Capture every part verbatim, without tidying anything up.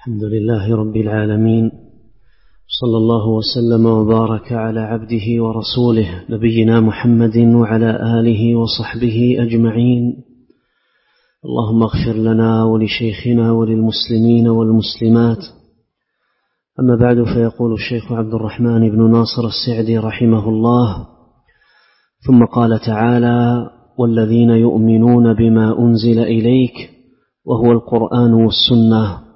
الحمد لله رب العالمين، صلى الله وسلم وبارك على عبده ورسوله نبينا محمد وعلى آله وصحبه أجمعين. اللهم اغفر لنا ولشيخنا وللمسلمين والمسلمات. أما بعد، فيقول الشيخ عبد الرحمن بن ناصر السعدي رحمه الله: ثم قال تعالى: والذين يؤمنون بما أنزل إليك وهو القرآن والسنة.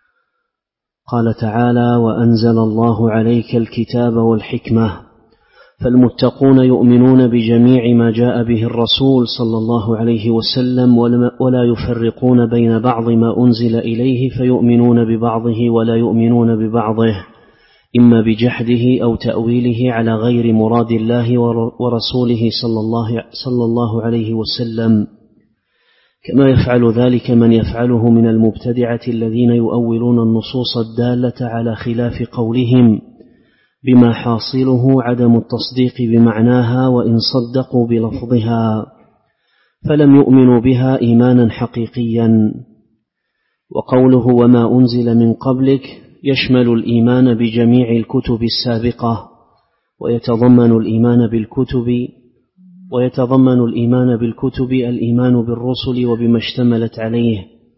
قال تعالى: وأنزل الله عليك الكتاب والحكمة. فالمتقون يؤمنون بجميع ما جاء به الرسول صلى الله عليه وسلم، ولا يفرقون بين بعض ما أنزل إليه فيؤمنون ببعضه ولا يؤمنون ببعضه، إما بجحده أو تأويله على غير مراد الله ورسوله صلى الله عليه وسلم، كما يفعل ذلك من يفعله من المبتدعة الذين يؤولون النصوص الدالة على خلاف قولهم بما حاصله عدم التصديق بمعناها وإن صدقوا بلفظها، فلم يؤمنوا بها إيمانا حقيقيا. وقوله وما أنزل من قبلك يشمل الإيمان بجميع الكتب السابقة، ويتضمن الإيمان بالكتب ويتضمن الإيمان بالكتب الإيمان بالرسل وبما اشتملت عليه،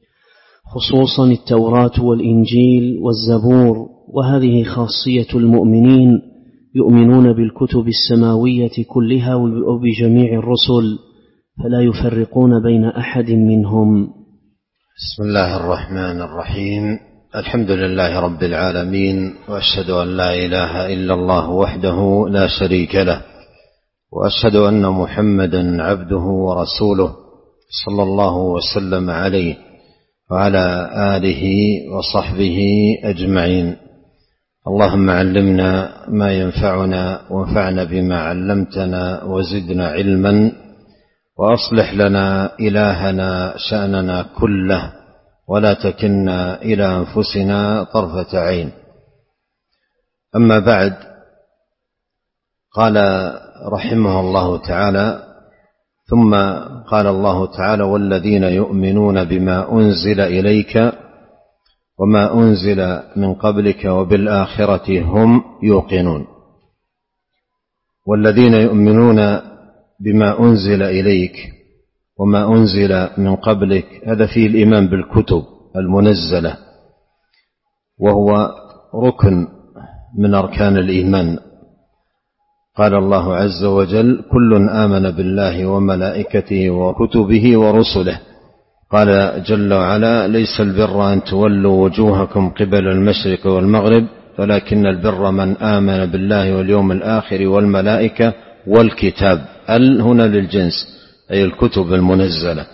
خصوصا التوراة والإنجيل والزبور، وهذه خاصية المؤمنين، يؤمنون بالكتب السماوية كلها وبجميع الرسل، فلا يفرقون بين أحد منهم. بسم الله الرحمن الرحيم. الحمد لله رب العالمين، وأشهد أن لا إله إلا الله وحده لا شريك له، وأشهد أن محمدا عبده ورسوله صلى الله وسلم عليه وعلى آله وصحبه أجمعين. اللهم علمنا ما ينفعنا وانفعنا بما علمتنا وزدنا علما، وأصلح لنا إلهنا شأننا كله، ولا تكلنا إلى أنفسنا طرفة عين. أما بعد، قال رحمه الله تعالى: ثم قال الله تعالى: والذين يؤمنون بما أنزل إليك وما أنزل من قبلك وبالآخرة هم يوقنون. والذين يؤمنون بما أنزل إليك وما أنزل من قبلك، هذا فيه الإيمان بالكتب المنزلة، وهو ركن من أركان الإيمان. قال الله عز وجل: كل آمن بالله وملائكته وكتبه ورسله. قال جل وعلا: ليس البر أن تولوا وجوهكم قبل المشرق والمغرب، ولكن البر من آمن بالله واليوم الآخر والملائكة والكتاب. ال هنا للجنس، أي الكتب المنزلة.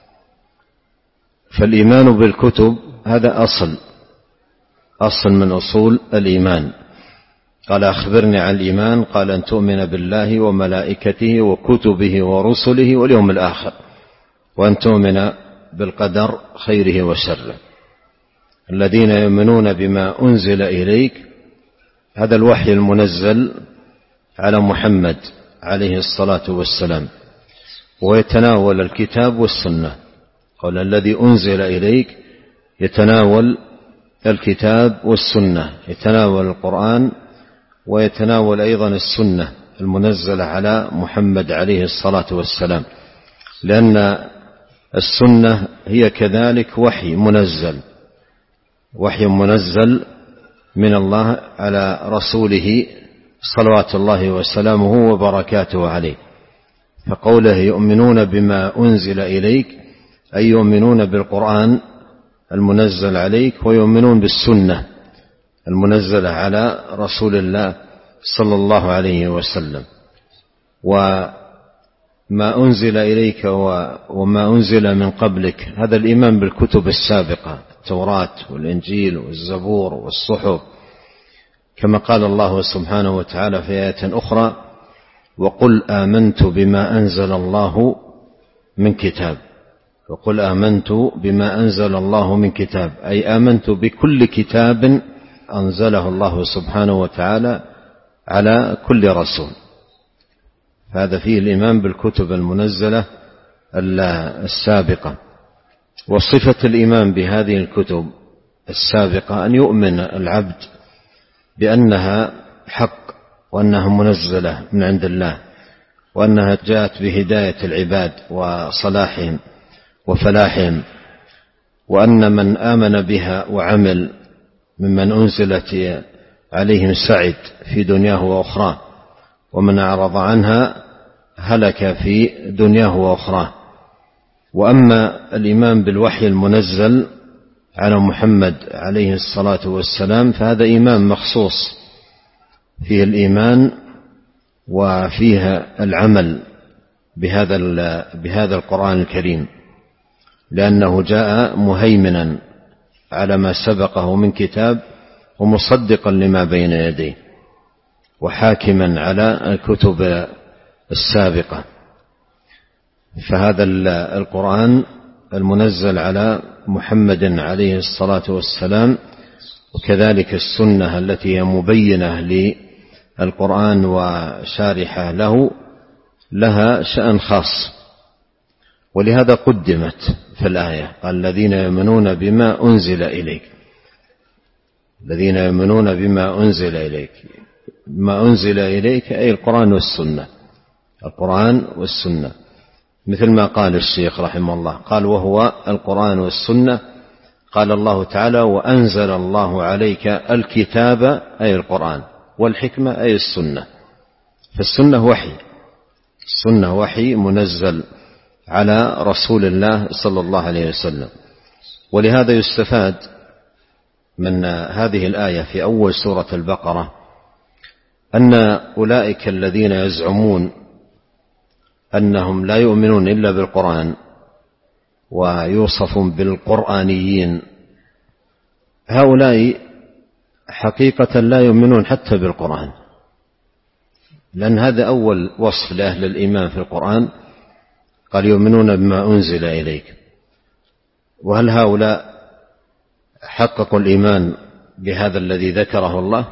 فالإيمان بالكتب هذا أصل أصل من أصول الإيمان. قال: أخبرني عن الإيمان. قال: أن تؤمن بالله وملائكته وكتبه ورسله واليوم الآخر، وأن تؤمن بالقدر خيره وشره. الذين يؤمنون بما أنزل إليك، هذا الوحي المنزل على محمد عليه الصلاة والسلام، ويتناول الكتاب والسنة. قال: الذي أنزل إليك يتناول الكتاب والسنة، يتناول القرآن ويتناول أيضا السنة المنزلة على محمد عليه الصلاة والسلام، لأن السنة هي كذلك وحي منزل وحي منزل من الله على رسوله صلوات الله وسلامه وبركاته عليه. فقوله يؤمنون بما أنزل إليك، أي يؤمنون بالقرآن المنزل عليك، ويؤمنون بالسنة المنزلة على رسول الله صلى الله عليه وسلم. وما أنزل إليك وما أنزل من قبلك، هذا الإيمان بالكتب السابقة، التوراة والإنجيل والزبور والصحف، كما قال الله سبحانه وتعالى في آية أخرى: وقل آمنت بما أنزل الله من كتاب. وقل آمنت بما أنزل الله من كتاب، أي آمنت بكل كتاب أنزله الله سبحانه وتعالى على كل رسول. هذا فيه الإيمان بالكتب المنزلة السابقة. وصفة الإيمان بهذه الكتب السابقة أن يؤمن العبد بأنها حق، وأنها منزلة من عند الله، وأنها جاءت بهداية العباد وصلاحهم وفلاحهم، وأن من آمن بها وعمل ممن أنزلت عليهم سعد في دنياه وأخراه، ومن أعرض عنها هلك في دنياه وأخراه. وأما الإيمان بالوحي المنزل على محمد عليه الصلاة والسلام فهذا إيمان مخصوص، فيه الإيمان وفيها العمل بهذا بهذا القرآن الكريم، لأنه جاء مهيمنا على ما سبقه من كتاب ومصدقا لما بين يديه وحاكما على الكتب السابقة. فهذا القرآن المنزل على محمد عليه الصلاة والسلام، وكذلك السنة التي هي مبينة للقرآن وشارحة له، لها شأن خاص، ولهذا قدمت في الآية قال الذين يؤمنون بما أنزل إليك، الذين يؤمنون بما أنزل إليك، ما أنزل إليك أي القرآن والسنة، القرآن والسنة، مثل ما قال الشيخ رحمه الله قال وهو القرآن والسنة. قال الله تعالى وأنزل الله عليك الكتاب أي القرآن، والحكمة أي السنة، فالسنة وحي، السنة وحي منزل على رسول الله صلى الله عليه وسلم. ولهذا يستفاد من هذه الآية في أول سورة البقرة أن أولئك الذين يزعمون أنهم لا يؤمنون إلا بالقرآن ويوصفون بالقرآنيين، هؤلاء حقيقة لا يؤمنون حتى بالقرآن، لأن هذا أول وصف لأهل الإيمان في القرآن، قال يؤمنون بما أنزل إليك. وهل هؤلاء حققوا الإيمان بهذا الذي ذكره الله؟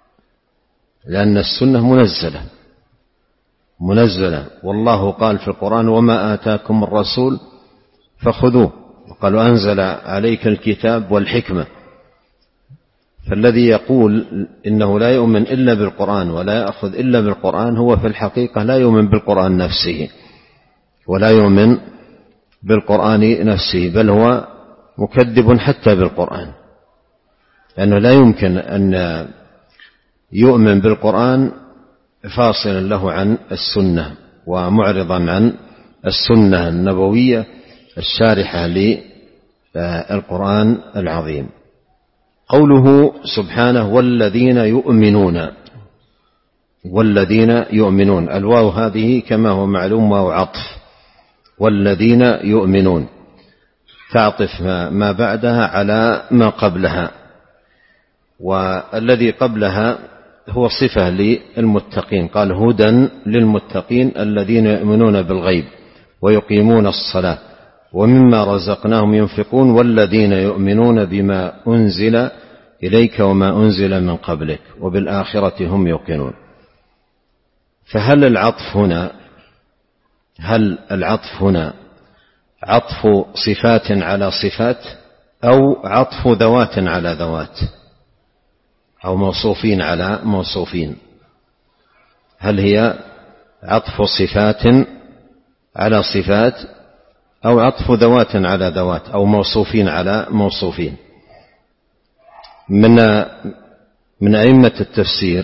لأن السنة منزلة منزلة والله قال في القرآن وما آتاكم الرسول فخذوه، وقالوا أنزل عليك الكتاب والحكمة. فالذي يقول إنه لا يؤمن إلا بالقرآن ولا يأخذ إلا بالقرآن هو في الحقيقة لا يؤمن بالقرآن نفسه ولا يؤمن بالقرآن نفسه، بل هو مكذب حتى بالقرآن، لأنه لا يمكن أن يؤمن بالقرآن فاصلا له عن السنة ومعرضا عن السنة النبوية الشارحة للقرآن العظيم. قوله سبحانه والذين يؤمنون، والذين يؤمنون، الواو هذه كما هو معلوم واو عطف، والذين يؤمنون تعطف ما بعدها على ما قبلها، والذي قبلها هو صفة للمتقين، قال هدى للمتقين الذين يؤمنون بالغيب ويقيمون الصلاة ومما رزقناهم ينفقون والذين يؤمنون بما أنزل إليك وما أنزل من قبلك وبالآخرة هم يوقنون. فهل العطف هنا هل العطف هنا عطف صفات على صفات أو عطف ذوات على ذوات أو موصوفين على موصوفين؟ هل هي عطف صفات على صفات أو عطف ذوات على ذوات أو موصوفين على موصوفين؟ من من أئمة التفسير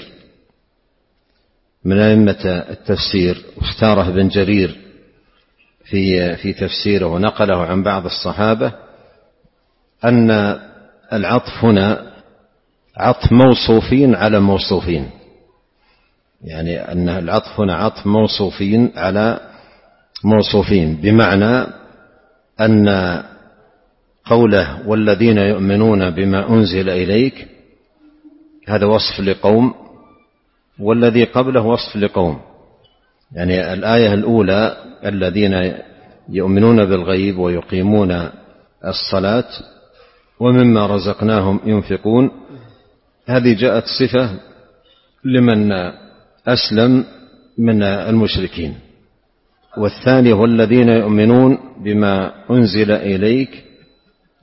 من أئمة التفسير اختاره ابن جرير في في تفسيره ونقله عن بعض الصحابة أن العطف هنا عطف موصوفين على موصوفين، يعني أن العطف هنا عطف موصوفين على موصوفين، بمعنى أن قوله والذين يؤمنون بما أنزل إليك هذا وصف لقوم، والذي قبله وصف لقوم. يعني الآية الأولى الذين يؤمنون بالغيب ويقيمون الصلاة ومما رزقناهم ينفقون، هذه جاءت صفة لمن أسلم من المشركين. والثاني والذين يؤمنون بما أنزل إليك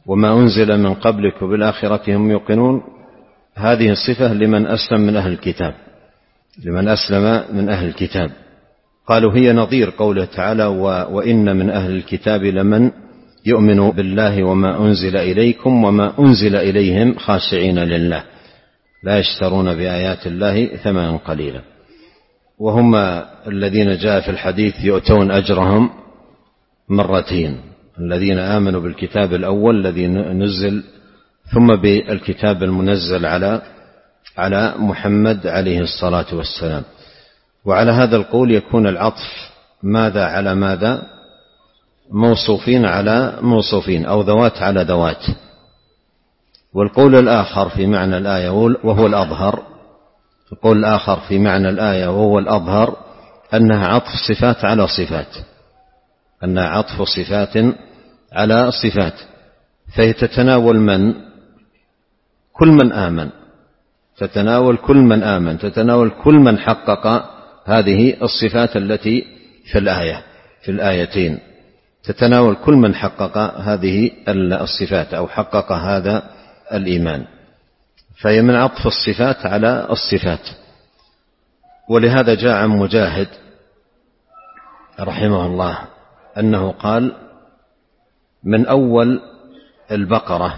وما أنزل من قبلك وبالآخرة هم يوقنون، هذه الصفة لمن أسلم من أهل الكتاب، لمن أسلم من أهل الكتاب. قالوا هي نظير قوله تعالى: وإن من أهل الكتاب لمن يؤمن بالله وما أنزل إليكم وما أنزل إليهم خاشعين لله لا يشترون بآيات الله ثمنا قليلا. وهم الذين جاء في الحديث يؤتون أجرهم مرتين، الذين آمنوا بالكتاب الأول الذي نزل، ثم بالكتاب المنزل على على محمد عليه الصلاة والسلام. وعلى هذا القول يكون العطف ماذا على ماذا؟ موصوفين على موصوفين، أو ذوات على ذوات. والقول الآخر في معنى الآية وهو الأظهر، القول الآخر في معنى الآية وهو الأظهر أنها عطف صفات على صفات، أنها عطف صفات على صفات، فهي تتناول من؟ كل من آمن، تتناول كل من آمن، تتناول كل من حقق هذه الصفات التي في الآية، في الآيتين تتناول كل من حقق هذه الصفات أو حقق هذا الإيمان، فهي من عطف الصفات على الصفات. ولهذا جاء عن مجاهد رحمه الله أنه قال: من أول البقرة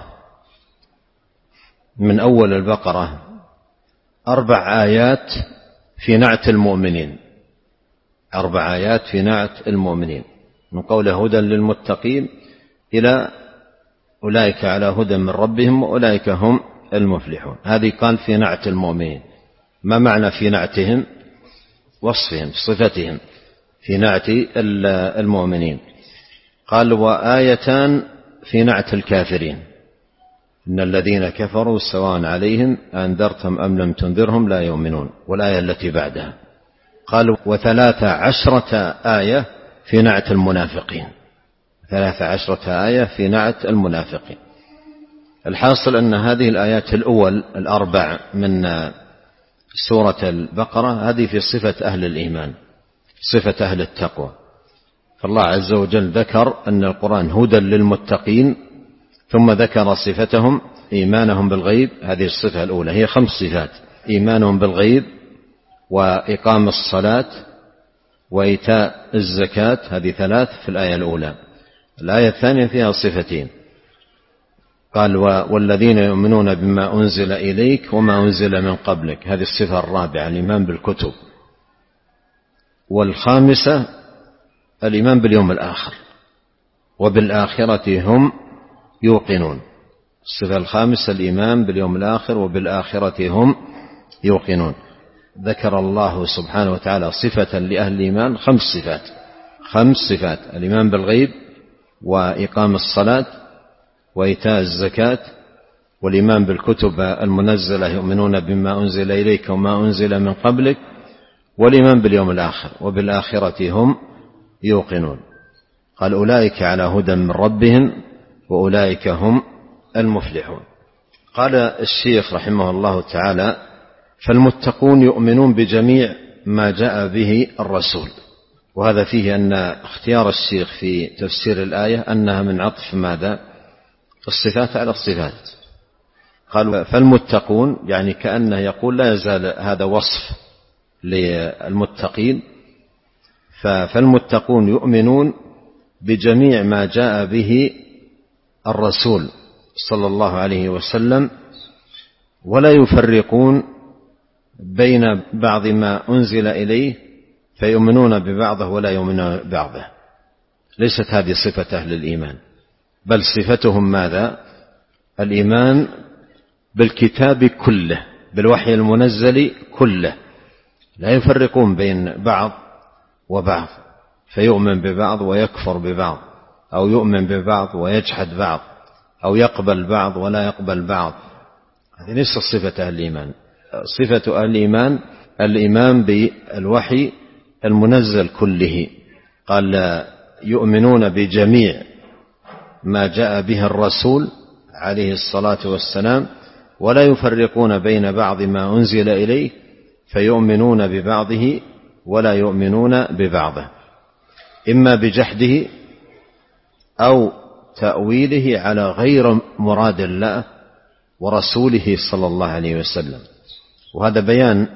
من أول البقرة أربع آيات في نعت المؤمنين، أربع آيات في نعت المؤمنين، من قوله هدى للمتقين إلى أولئك على هدى من ربهم وأولئك هم المفلحون. هذه قال في نعت المؤمنين. ما معنى في نعتهم؟ وصفهم، صفتهم، في نعت المؤمنين. قال: وآيتان في نعت الكافرين، إن الذين كفروا سواء عليهم أنذرتم أم لم تنذرهم لا يؤمنون. والآية التي بعدها قالوا: وثلاث عشرة آية في نعت المنافقين، ثلاث عشرة آية في نعت المنافقين. الحاصل أن هذه الآيات الأول الأربع من سورة البقرة هذه في صفة أهل الإيمان، صفة أهل التقوى. فالله عز وجل ذكر أن القرآن هدى للمتقين، ثم ذكر صفتهم إيمانهم بالغيب، هذه الصفة الأولى، هي خمس صفات: إيمانهم بالغيب، وإقام الصلاة، وإيتاء الزكاة، هذه ثلاث في الآية الأولى. الآية الثانية فيها صفتين، قال: والذين يؤمنون بما أنزل إليك وما أنزل من قبلك، هذه الصفة الرابعة الإيمان بالكتب. والخامسة الإيمان باليوم الآخر، وبالآخرة هم يوقنون. الصفة الخامسة الإيمان باليوم الآخر وبالآخرة هم يوقنون. ذكر الله سبحانه وتعالى صفة لأهل الإيمان، خمس صفات، خمس صفات: الإيمان بالغيب، وإقام الصلاة، وإيتاء الزكاة، والإيمان بالكتب المنزلة يؤمنون بما أنزل إليك وما أنزل من قبلك، والإيمان باليوم الآخر وبالآخرة هم يوقنون. قال: أولئك على هدى من ربهم وأولئك هم المفلحون. قال الشيخ رحمه الله تعالى: فالمتقون يؤمنون بجميع ما جاء به الرسول. وهذا فيه أن اختيار الشيخ في تفسير الآية أنها من عطف ماذا؟ الصفات على الصفات. قالوا فالمتقون يعني كأنه يقول لا يزال هذا وصف للمتقين، فالمتقون يؤمنون بجميع ما جاء به الرسول صلى الله عليه وسلم، ولا يفرقون بين بعض ما أنزل إليه فيؤمنون ببعضه ولا يؤمنون ببعضه. ليست هذه صفة أهل الإيمان، بل صفتهم ماذا؟ الإيمان بالكتاب كله، بالوحي المنزل كله، لا يفرقون بين بعض وبعض، فيؤمن ببعض ويكفر ببعض، أو يؤمن ببعض ويجحد بعض، أو يقبل بعض ولا يقبل بعض. هذه ليست صفة أهل الإيمان. صفة أهل الإيمان الإيمان بالوحي المنزل كله. قال يؤمنون بجميع ما جاء به الرسول عليه الصلاة والسلام، ولا يفرقون بين بعض ما أنزل إليه فيؤمنون ببعضه ولا يؤمنون ببعضه، إما بجحده أو تأويله على غير مراد الله ورسوله صلى الله عليه وسلم. وهذا بيان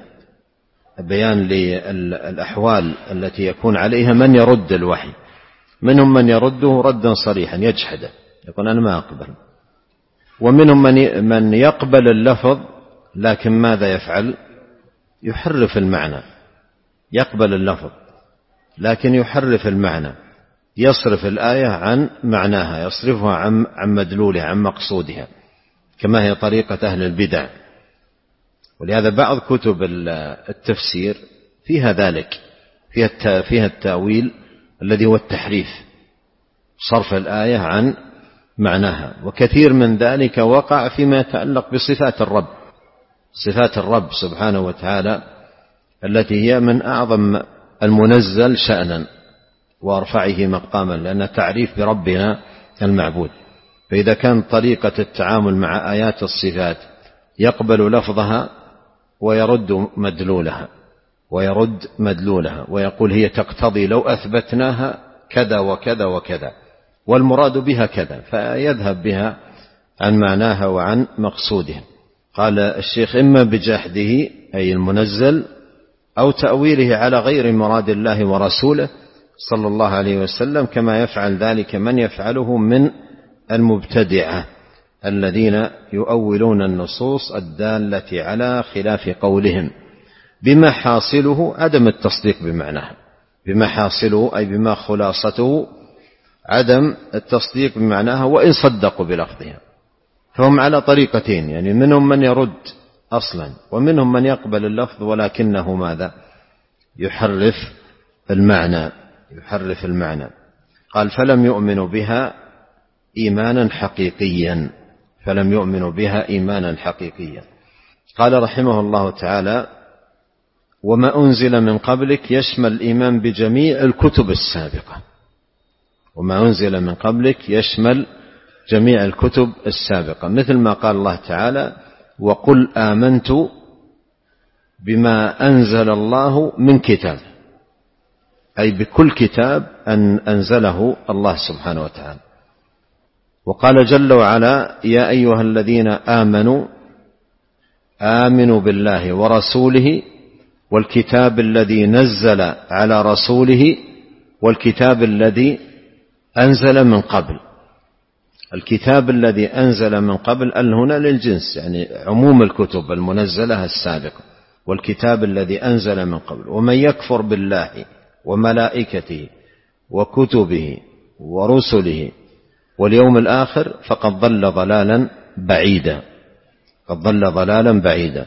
بيان للأحوال التي يكون عليها من يرد الوحي. منهم من يرده ردا صريحا يجحده، يقول أنا ما أقبل، ومنهم من يقبل اللفظ لكن ماذا يفعل؟ يحرف المعنى. يقبل اللفظ لكن يحرف المعنى، يصرف الآية عن معناها، يصرفها عن مدلولها، عن مقصودها، كما هي طريقة أهل البدع. ولهذا بعض كتب التفسير فيها ذلك، فيها التأويل الذي هو التحريف، صرف الآية عن معناها. وكثير من ذلك وقع فيما يتعلق بصفات الرب، صفات الرب سبحانه وتعالى التي هي من أعظم المنزل شأنا وأرفعه مقاما، لأن تعريف بربنا المعبود. فإذا كان طريقة التعامل مع آيات الصفات يقبل لفظها ويرد مدلولها ويرد مدلولها ويقول هي تقتضي لو أثبتناها كذا وكذا وكذا والمراد بها كذا، فيذهب بها عن معناها وعن مقصودها. قال الشيخ إما بجحده أي المنزل أو تأويله على غير مراد الله ورسوله صلى الله عليه وسلم، كما يفعل ذلك من يفعله من المبتدعة الذين يؤولون النصوص الدالة على خلاف قولهم، بما حاصله عدم التصديق بمعناها، بما حاصله أي بما خلاصته عدم التصديق بمعناها وإن صدقوا بلفظها. فهم على طريقتين، يعني منهم من يرد أصلا ومنهم من يقبل اللفظ ولكنه ماذا؟ يحرف المعنى، يحرف المعنى. قال فلم يؤمنوا بها إيمانا حقيقيا، فلم يؤمنوا بها إيمانا حقيقيا. قال رحمه الله تعالى وما أنزل من قبلك يشمل الإيمان بجميع الكتب السابقة، وما أنزل من قبلك يشمل جميع الكتب السابقة، مثل ما قال الله تعالى وقل آمنت بما أنزل الله من كتاب، أي بكل كتاب أن أنزله الله سبحانه وتعالى. وقال جل وعلا يا أيها الذين آمنوا آمنوا بالله ورسوله والكتاب الذي نزل على رسوله والكتاب الذي أنزل من قبل. الكتاب الذي أنزل من قبل ال هنا للجنس، يعني عموم الكتب المنزلة السابقة، والكتاب الذي أنزل من قبل. ومن يكفر بالله وملائكته وكتبه ورسله واليوم الآخر فقد ضل ضلالا بعيدا، قد ضل ضلالا بعيدا.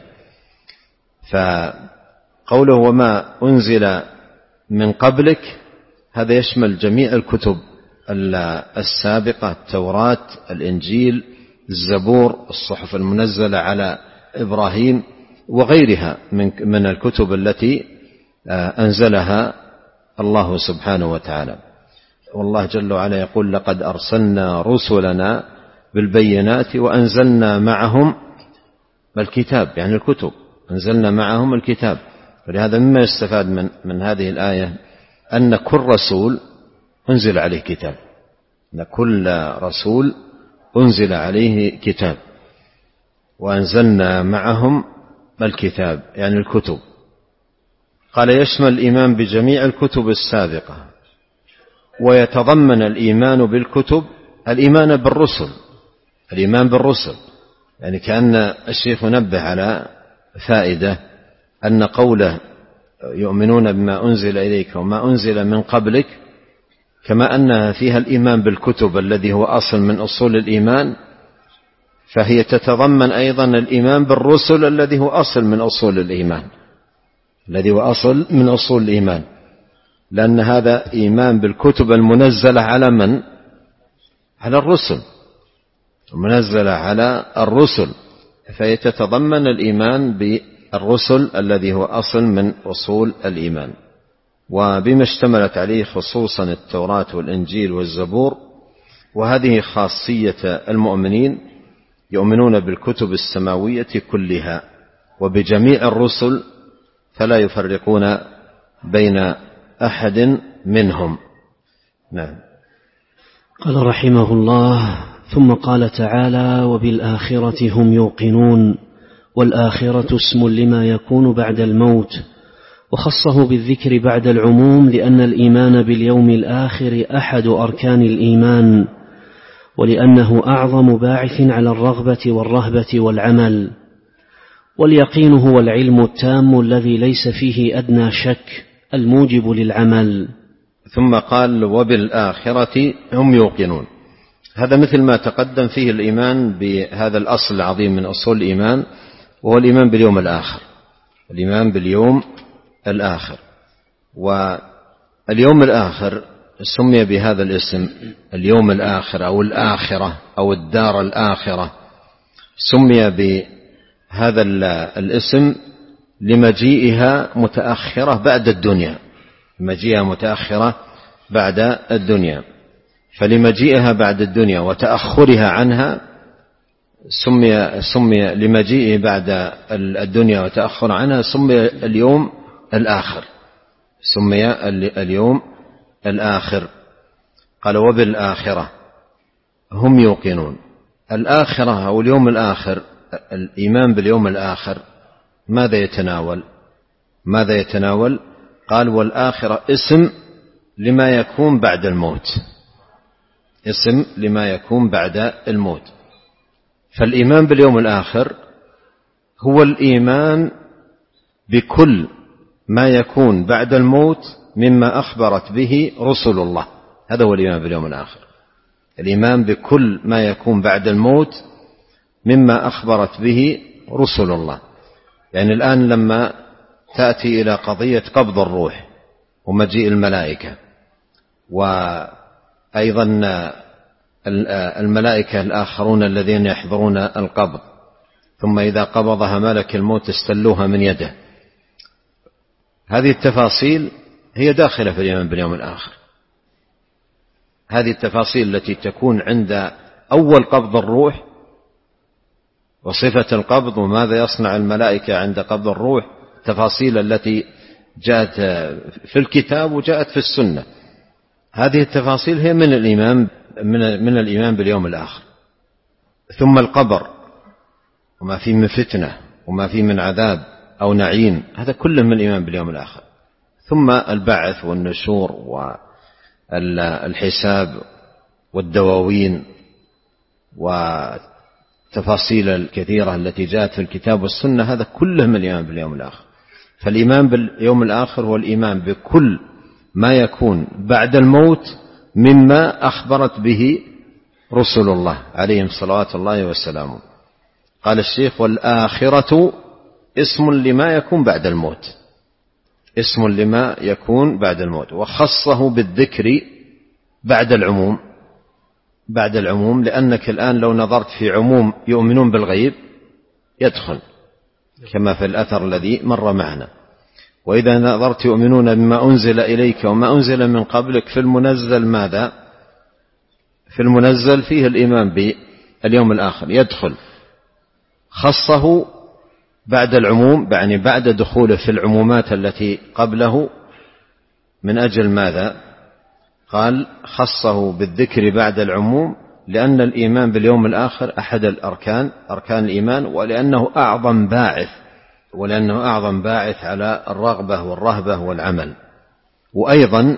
فقوله وما أنزل من قبلك هذا يشمل جميع الكتب السابقة، التوراة، الإنجيل، الزبور، الصحف المنزلة على إبراهيم وغيرها من الكتب التي أنزلها الله سبحانه وتعالى. والله جل وعلا يقول لقد أرسلنا رسلنا بالبينات وأنزلنا معهم الكتاب، يعني الكتب، أنزلنا معهم الكتاب. ولهذا مما يستفاد من, من هذه الآية أن كل رسول أنزل عليه كتاب، أن كل رسول أنزل عليه كتاب، وأنزلنا معهم الكتاب يعني الكتب. قال يشمل الإيمان بجميع الكتب السابقة، ويتضمن الإيمان بالكتب الإيمان بالرسل، الإيمان بالرسل. يعني كأن الشيخ نبه على فائدة أن قوله يؤمنون بما أنزل إليك وما أنزل من قبلك كما أنها فيها الإيمان بالكتب الذي هو أصل من أصول الإيمان، فهي تتضمن أيضا الإيمان بالرسل الذي هو أصل من أصول الإيمان، الذي هو أصل من أصول الإيمان، لأن هذا إيمان بالكتب المنزلة على من؟ على الرسل، منزلة على الرسل، فهي تتضمن الإيمان بالرسل الذي هو أصل من أصول الإيمان، وبما اشتملت عليه خصوصا التوراة والإنجيل والزبور. وهذه خاصية المؤمنين، يؤمنون بالكتب السماوية كلها وبجميع الرسل، فلا يفرقون بين أحد منهم. نعم. قال رحمه الله: ثم قال تعالى: وبالآخرة هم يوقنون. والآخرة اسم لما يكون بعد الموت، وخصه بالذكر بعد العموم لأن الإيمان باليوم الآخر أحد أركان الإيمان، ولأنه أعظم باعث على الرغبة والرهبة والعمل. واليقين هو العلم التام الذي ليس فيه أدنى شك الموجب للعمل. ثم قال: وبالآخرة هم يوقنون. هذا مثل ما تقدم فيه الإيمان بهذا الأصل العظيم من أصول الإيمان، وهو الإيمان باليوم الآخر. الإيمان باليوم الآخر. واليوم الآخر سمي بهذا الاسم، اليوم الآخر أو الآخرة أو الدار الآخرة، سمي بهذا الاسم لمجيئها متأخرة بعد الدنيا، مجيئها متأخرة بعد الدنيا. فلمجيئها بعد الدنيا وتأخرها عنها سمي, سمي لمجيئه بعد الدنيا وتأخر عنها سمي اليوم الآخر، سمي اليوم الآخر. قال: وبالآخرة هم يوقنون. الآخرة أو اليوم الآخر، الإيمان باليوم الآخر ماذا يتناول؟ ماذا يتناول؟ قال: والآخرة اسم لما يكون بعد الموت، اسم لما يكون بعد الموت. فالإيمان باليوم الآخر هو الإيمان بكل ما يكون بعد الموت مما أخبرت به رسل الله. هذا هو الإيمان باليوم الآخر، الإيمان بكل ما يكون بعد الموت مما أخبرت به رسل الله. يعني الآن لما تأتي إلى قضية قبض الروح ومجيء الملائكة، وأيضا الملائكة الآخرون الذين يحضرون القبض، ثم إذا قبضها ملك الموت استلوها من يده، هذه التفاصيل هي داخلة في الإيمان باليوم الآخر. هذه التفاصيل التي تكون عند أول قبض الروح وصفة القبض وماذا يصنع الملائكة عند قبض الروح، التفاصيل التي جاءت في الكتاب وجاءت في السنة، هذه التفاصيل هي من الإيمان من الإيمان باليوم الآخر. ثم القبر وما فيه من فتنة وما فيه من عذاب أو نعيم، هذا كله من الإيمان باليوم الآخر. ثم البعث والنشور والحساب والدواوين والتفاصيل الكثيرة التي جاءت في الكتاب والسنة، هذا كله من الإيمان باليوم الآخر. فالإيمان باليوم الآخر هو الإيمان بكل ما يكون بعد الموت مما أخبرت به رسل الله عليهم صلوات الله وسلامه. قال الشيخ: والآخرة اسم لما يكون بعد الموت، اسم لما يكون بعد الموت، وخصه بالذكر بعد العموم، بعد العموم، لأنك الآن لو نظرت في عموم يؤمنون بالغيب يدخل كما في الأثر الذي مر معنا. وإذا نظرت يؤمنون بما أنزل إليك وما أنزل من قبلك، في المنزل ماذا؟ في المنزل فيه الإيمان باليوم الآخر يدخل. خصه بعد العموم، يعني بعد دخوله في العمومات التي قبله. من أجل ماذا؟ قال: خصه بالذكر بعد العموم لأن الإيمان باليوم الآخر أحد الأركان، أركان الإيمان، ولأنه أعظم باعث ولأنه أعظم باعث على الرغبة والرهبة والعمل. وأيضا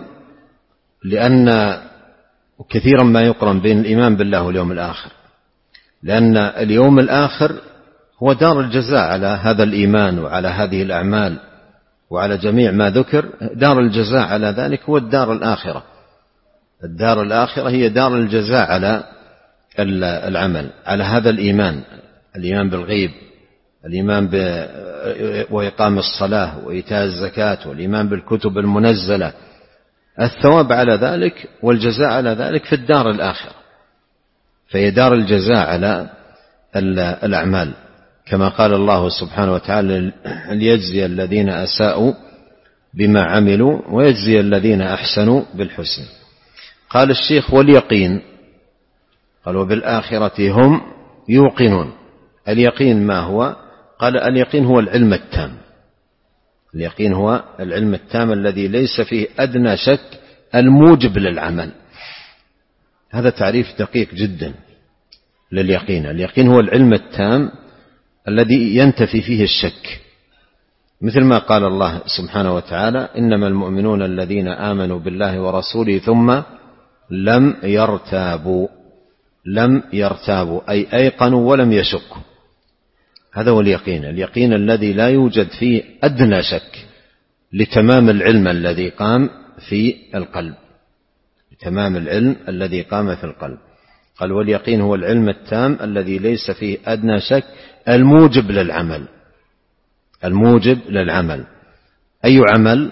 لأن كثيرا ما يقرن بين الإيمان بالله واليوم الآخر، لأن اليوم الآخر هو دار الجزاء على هذا الإيمان وعلى هذه الأعمال وعلى جميع ما ذكر. دار الجزاء على ذلك هو الدار الآخرة. الدار الآخرة هي دار الجزاء على العمل، على هذا الإيمان، الإيمان بالغيب، الإيمان وإقام الصلاة وإيتاء الزكاة، والإيمان بالكتب المنزلة. الثواب على ذلك والجزاء على ذلك في الدار الآخرة، فهي دار الجزاء على الأعمال، كما قال الله سبحانه وتعالى: ليجزي الذين أساءوا بما عملوا ويجزي الذين أحسنوا بالحسن. قال الشيخ: واليقين. قال: وبالآخرة هم يوقنون. اليقين ما هو؟ قال: اليقين هو العلم التام. اليقين هو العلم التام الذي ليس فيه أدنى شك الموجب للعمل. هذا تعريف دقيق جدا لليقين. اليقين هو العلم التام الذي ينتفي فيه الشك، مثل ما قال الله سبحانه وتعالى: إنما المؤمنون الذين آمنوا بالله ورسوله ثم لم يرتابوا. لم يرتابوا أي أيقنوا ولم يشكوا. هذا هو اليقين، اليقين الذي لا يوجد فيه أدنى شك، لتمام العلم الذي قام في القلب، لتمام العلم الذي قام في القلب. قال: واليقين هو العلم التام الذي ليس فيه أدنى شك، الموجب للعمل. الموجب للعمل أي عمل؟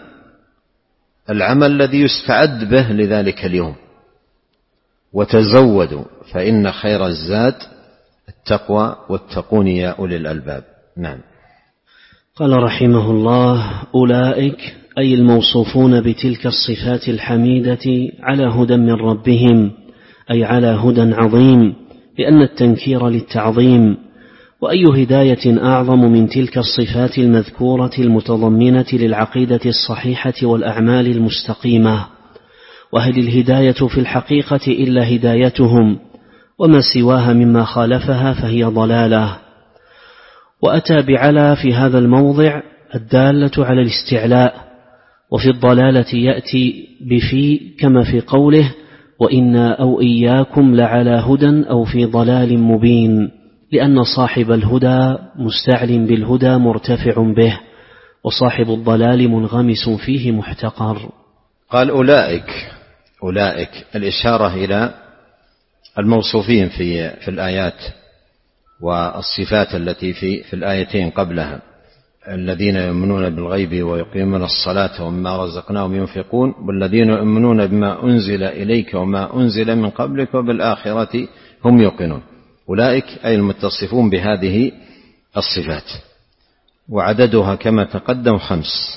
العمل الذي يستعد به لذلك اليوم. وتزودوا فإن خير الزاد التقوى واتقون يا أولي الألباب. نعم. قال رحمه الله: أولئك أي الموصوفون بتلك الصفات الحميدة على هدى من ربهم، أي على هدى عظيم، لأن التنكير للتعظيم. وأي هداية أعظم من تلك الصفات المذكورة المتضمنة للعقيدة الصحيحة والأعمال المستقيمة؟ وهل الهداية في الحقيقة إلا هدايتهم، وما سواها مما خالفها فهي ضلالة. وأتى بعلى في هذا الموضع الدالة على الاستعلاء، وفي الضلالة يأتي بفي كما في قوله: وإنا أو إياكم لعلى هدى أو في ضلال مبين، لأن صاحب الهدى مستعل بالهدى مرتفع به، وصاحب الضلال منغمس فيه محتقر. قال: أولئك. أولئك الإشارة إلى الموصوفين في في الآيات والصفات التي في في الآيتين قبلها: الذين يؤمنون بالغيب ويقيمون الصلاة ومما رزقناهم ينفقون، والذين يؤمنون بما أنزل إليك وما أنزل من قبلك وبالآخرة هم يوقنون. أولئك أي المتصفون بهذه الصفات، وعددها كما تقدم خمس،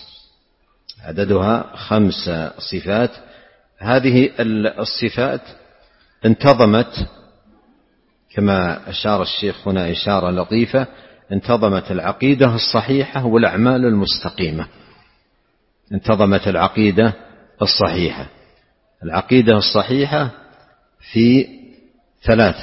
عددها خمس صفات. هذه الصفات انتظمت كما أشار الشيخ هنا إشارة لطيفة، انتظمت العقيدة الصحيحة والأعمال المستقيمة. انتظمت العقيدة الصحيحة. العقيدة الصحيحة في ثلاث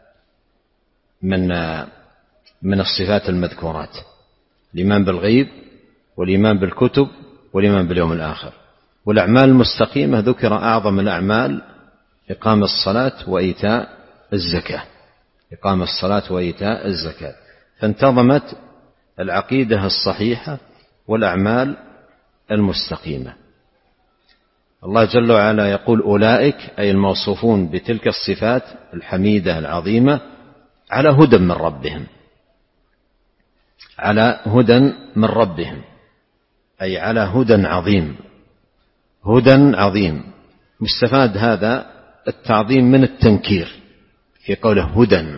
من من الصفات المذكورات: الإيمان بالغيب، والإيمان بالكتب، والإيمان باليوم الآخر. والأعمال المستقيمة ذكر أعظم الأعمال إقام الصلاة وإيتاء الزكاة. إقام الصلاة وإيتاء الزكاة. فانتظمت العقيدة الصحيحة والأعمال المستقيمة. الله جل وعلا يقول: أولئك أي الموصوفون بتلك الصفات الحميدة العظيمة على هدى من ربهم. على هدى من ربهم أي على هدى عظيم. هدى عظيم. مستفاد هذا التعظيم من التنكير في قوله هدى.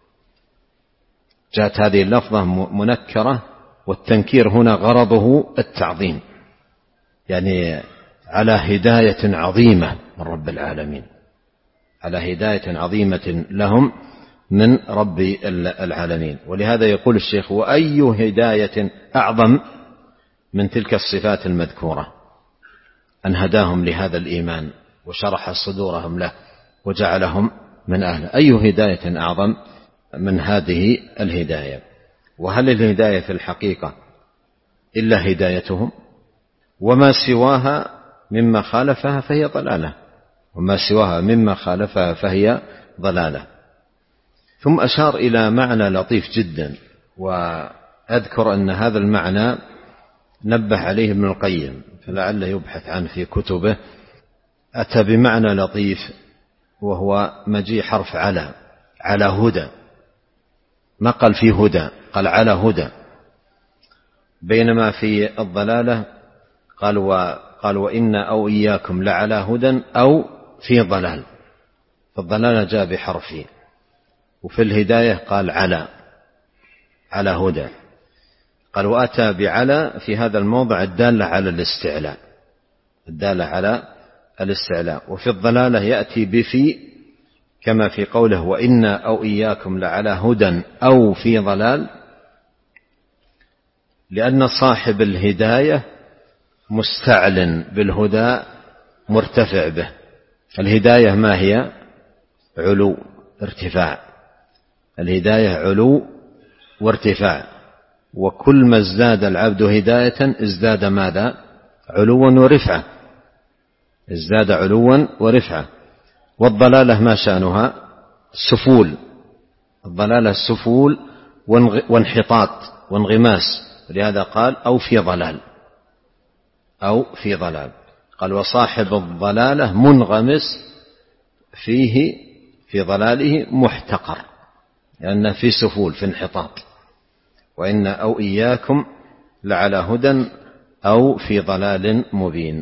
جاءت هذه اللفظة منكرة، والتنكير هنا غرضه التعظيم، يعني على هداية عظيمة من رب العالمين، على هداية عظيمة لهم من رب العالمين. ولهذا يقول الشيخ: وأي هداية أعظم من تلك الصفات المذكورة، أن هداهم لهذا الإيمان وشرح صدورهم له وجعلهم من أهله. أي هداية أعظم من هذه الهداية؟ وهل الهداية في الحقيقة إلا هدايتهم؟ وما سواها مما خالفها فهي ضلالة. وما سواها مما خالفها فهي ضلالة. ثم أشار إلى معنى لطيف جدا، وأذكر أن هذا المعنى نبه عليه ابن القيم، فلعله يبحث عنه في كتبه. أتى بمعنى لطيف، وهو مجيء حرف على، على هدى. ما قال في هدى، قال على هدى. بينما في الضلالة قال وقال وإنا أو إياكم لعلى هدى أو في ضلال. فالضلالة جاء بحرفه، وفي الهداية قال على، على هدى. قال وأتى بعلى في هذا الموضع الدالة على الاستعلاء، الدالة على الاستعلاء. وفي الضلالة يأتي بفي كما في قوله وإنا أو إياكم لعلى هدى أو في ضلال، لأن صاحب الهداية مستعلن بالهدى مرتفع به. الهداية ما هي؟ علو ارتفاع، الهداية علو وارتفاع، وكل ما ازداد العبد هداية ازداد ماذا؟ علوا ورفعة، ازداد علوا ورفعة. والضلالة ما شأنها؟ سفول، الضلالة السفول وانحطاط وانغماس، لهذا قال أو في ضلال، أو في ضلال. قال وصاحب الضلالة منغمس فيه في ضلاله محتقر، لأنه في سفول، في انحطاط. وإن أو إياكم لعلى هدى أو في ضلال مبين.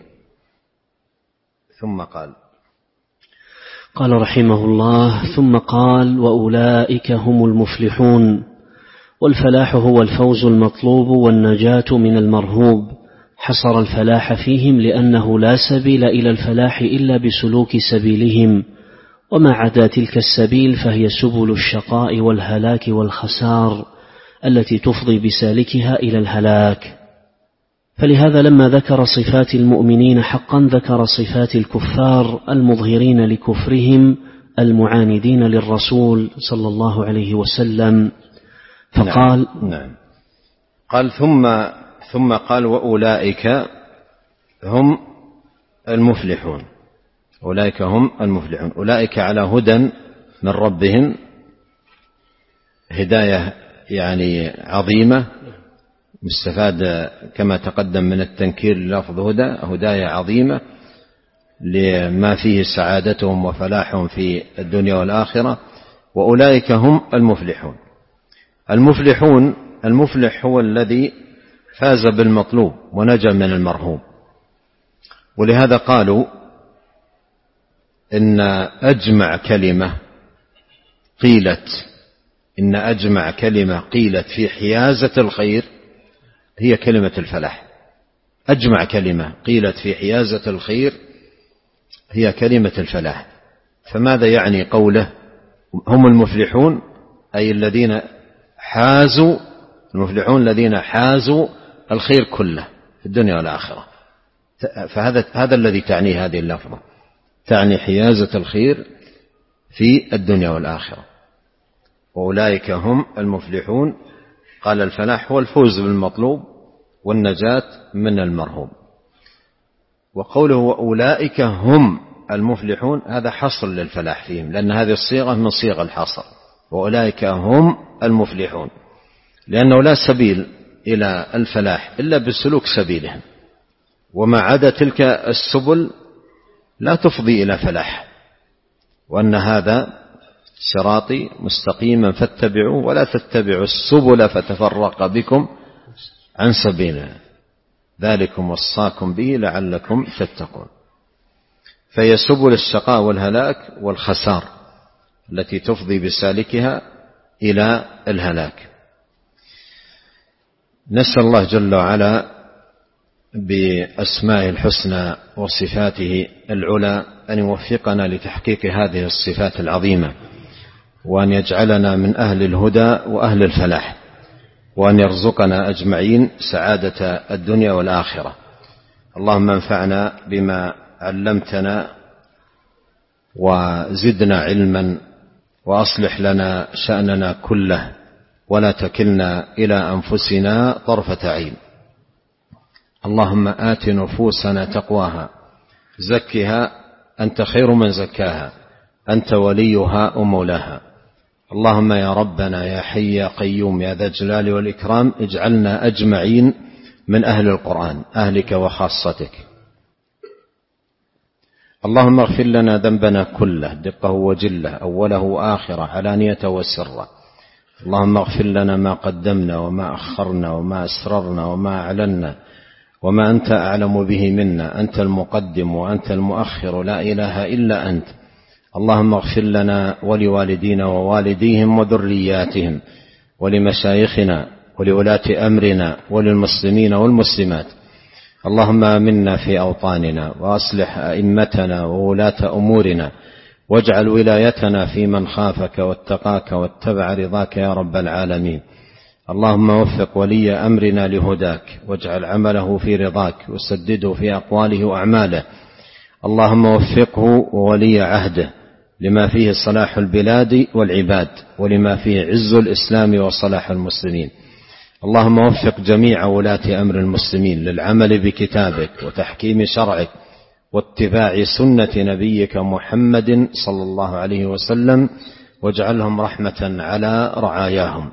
ثم قال قال رحمه الله: ثم قال: وأولئك هم المفلحون. والفلاح هو الفوز المطلوب والنجاة من المرهوب. حصر الفلاح فيهم لأنه لا سبيل إلى الفلاح إلا بسلوك سبيلهم، وما عدا تلك السبيل فهي سبل الشقاء والهلاك والخسار التي تفضي بسالكها إلى الهلاك. فلهذا لما ذكر صفات المؤمنين حقا ذكر صفات الكفار المظهرين لكفرهم المعاندين للرسول صلى الله عليه وسلم، فقال نعم, نعم. قال ثم ثم قال وأولئك هم المفلحون. أولئك هم المفلحون، أولئك على هدى من ربهم، هداية يعني عظيمة، مستفاد كما تقدم من التنكير للفظ هدى، هداية عظيمة لما فيه سعادتهم وفلاحهم في الدنيا والآخرة. وأولئك هم المفلحون. المفلحون، المفلح هو الذي فاز بالمطلوب ونجا من المرهوب. ولهذا قالوا إن أجمع كلمة قيلت إن أجمع كلمة قيلت في حيازة الخير هي كلمة الفلاح. أجمع كلمة قيلت في حيازة الخير هي كلمة الفلاح. فماذا يعني قوله هم المفلحون؟ أي الذين حازوا، المفلحون الذين حازوا الخير كله في الدنيا والآخرة. فهذا هذا الذي تعنيه هذه اللفظة، تعني حيازة الخير في الدنيا والآخرة. وأولئك هم المفلحون. قال الفلاح هو الفوز بالمطلوب والنجاة من المرهوب. وقوله وأولئك هم المفلحون هذا حصر للفلاح فيهم، لأن هذه الصيغة من صيغ الحصر، وأولئك هم المفلحون، لأنه لا سبيل إلى الفلاح إلا بسلوك سبيلهم، وما عدا تلك السبل لا تفضي إلى فلاح. وأن هذا صراطي مستقيما فاتبعوه ولا تتبعوا السبل فتفرق بكم عن سبيله ذلكم وصاكم به لعلكم تتقون. فهي سبل الشقاء والهلاك والخسار التي تفضي بسالكها إلى الهلاك. نسأل الله جل وعلا بأسمائه الحسنى وصفاته العلى أن يوفقنا لتحقيق هذه الصفات العظيمة، وأن يجعلنا من أهل الهدى وأهل الفلاح، وأن يرزقنا أجمعين سعادة الدنيا والآخرة. اللهم انفعنا بما علمتنا وزدنا علما، وأصلح لنا شأننا كله، ولا تكلنا إلى أنفسنا طرفة عين. اللهم آت نفوسنا تقواها، زكها أنت خير من زكاها، أنت وليها ومولاها. اللهم يا ربنا يا حي يا قيوم يا ذا الجلال والإكرام اجعلنا أجمعين من أهل القرآن، أهلك وخاصتك. اللهم اغفر لنا ذنبنا كله دقه وجله، أوله وآخره، علانيته وسره. اللهم اغفر لنا ما قدمنا وما أخرنا وما أسررنا وما أعلنا وما أنت أعلم به منا، أنت المقدم وأنت المؤخر، لا إله إلا أنت. اللهم اغفر لنا ولوالدينا ووالديهم وذرياتهم ولمشايخنا ولولاة أمرنا وللمسلمين والمسلمات. اللهم آمنا في أوطاننا، وأصلح أئمتنا وولاة أمورنا، واجعل ولايتنا في من خافك واتقاك واتبع رضاك يا رب العالمين. اللهم وفق ولي أمرنا لهداك، واجعل عمله في رضاك، وسدده في أقواله وأعماله. اللهم وفقه وولي عهده لما فيه صلاح البلاد والعباد، ولما فيه عز الإسلام وصلاح المسلمين. اللهم وفق جميع ولاة أمر المسلمين للعمل بكتابك وتحكيم شرعك واتباع سنة نبيك محمد صلى الله عليه وسلم، واجعلهم رحمة على رعاياهم.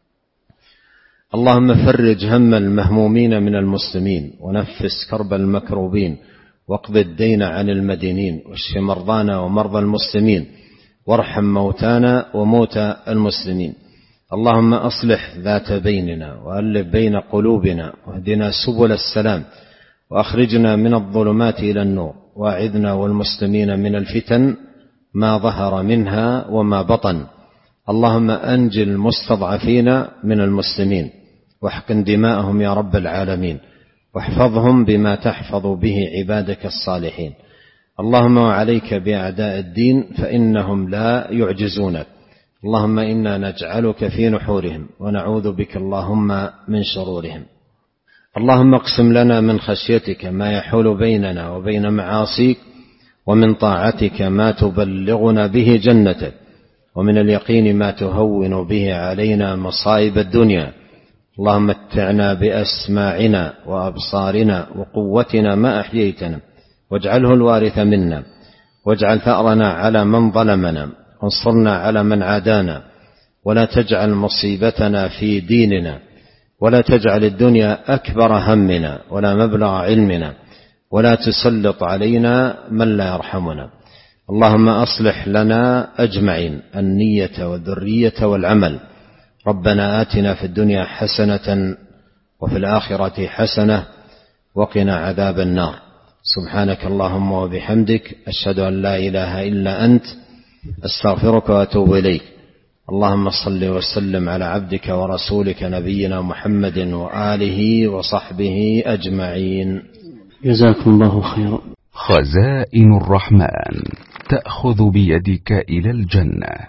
اللهم فرج هم المهمومين من المسلمين، ونفس كرب المكروبين، واقض الدين عن المدينين، واشف مرضانا ومرضى المسلمين، وارحم موتانا وموتى المسلمين. اللهم أصلح ذات بيننا، وألف بين قلوبنا، واهدنا سبل السلام، وأخرجنا من الظلمات إلى النور، واعذنا والمسلمين من الفتن ما ظهر منها وما بطن. اللهم أنجِ المستضعفين من المسلمين، واحقن دماءهم يا رب العالمين، واحفظهم بما تحفظ به عبادك الصالحين. اللهم وعليك بأعداء الدين فإنهم لا يعجزونك. اللهم إنا نجعلك في نحورهم، ونعوذ بك اللهم من شرورهم. اللهم اقسم لنا من خشيتك ما يحول بيننا وبين معاصيك، ومن طاعتك ما تبلغنا به جنتك، ومن اليقين ما تهون به علينا مصائب الدنيا. اللهم متعنا بأسماعنا وأبصارنا وقوتنا ما أحييتنا، واجعله الوارث منا، واجعل ثأرنا على من ظلمنا، وانصرنا على من عادانا، ولا تجعل مصيبتنا في ديننا، ولا تجعل الدنيا أكبر همنا ولا مبلغ علمنا، ولا تسلط علينا من لا يرحمنا. اللهم أصلح لنا أجمعين النية والذرية والعمل. ربنا آتنا في الدنيا حسنة وفي الآخرة حسنة وقنا عذاب النار. سبحانك اللهم وبحمدك، أشهد أن لا إله إلا أنت، أستغفرك وأتوب إليك. اللهم صل وسلم على عبدك ورسولك نبينا محمد وآله وصحبه أجمعين. جزاكم الله خيرا. خزائن الرحمن تأخذ بيدك إلى الجنة.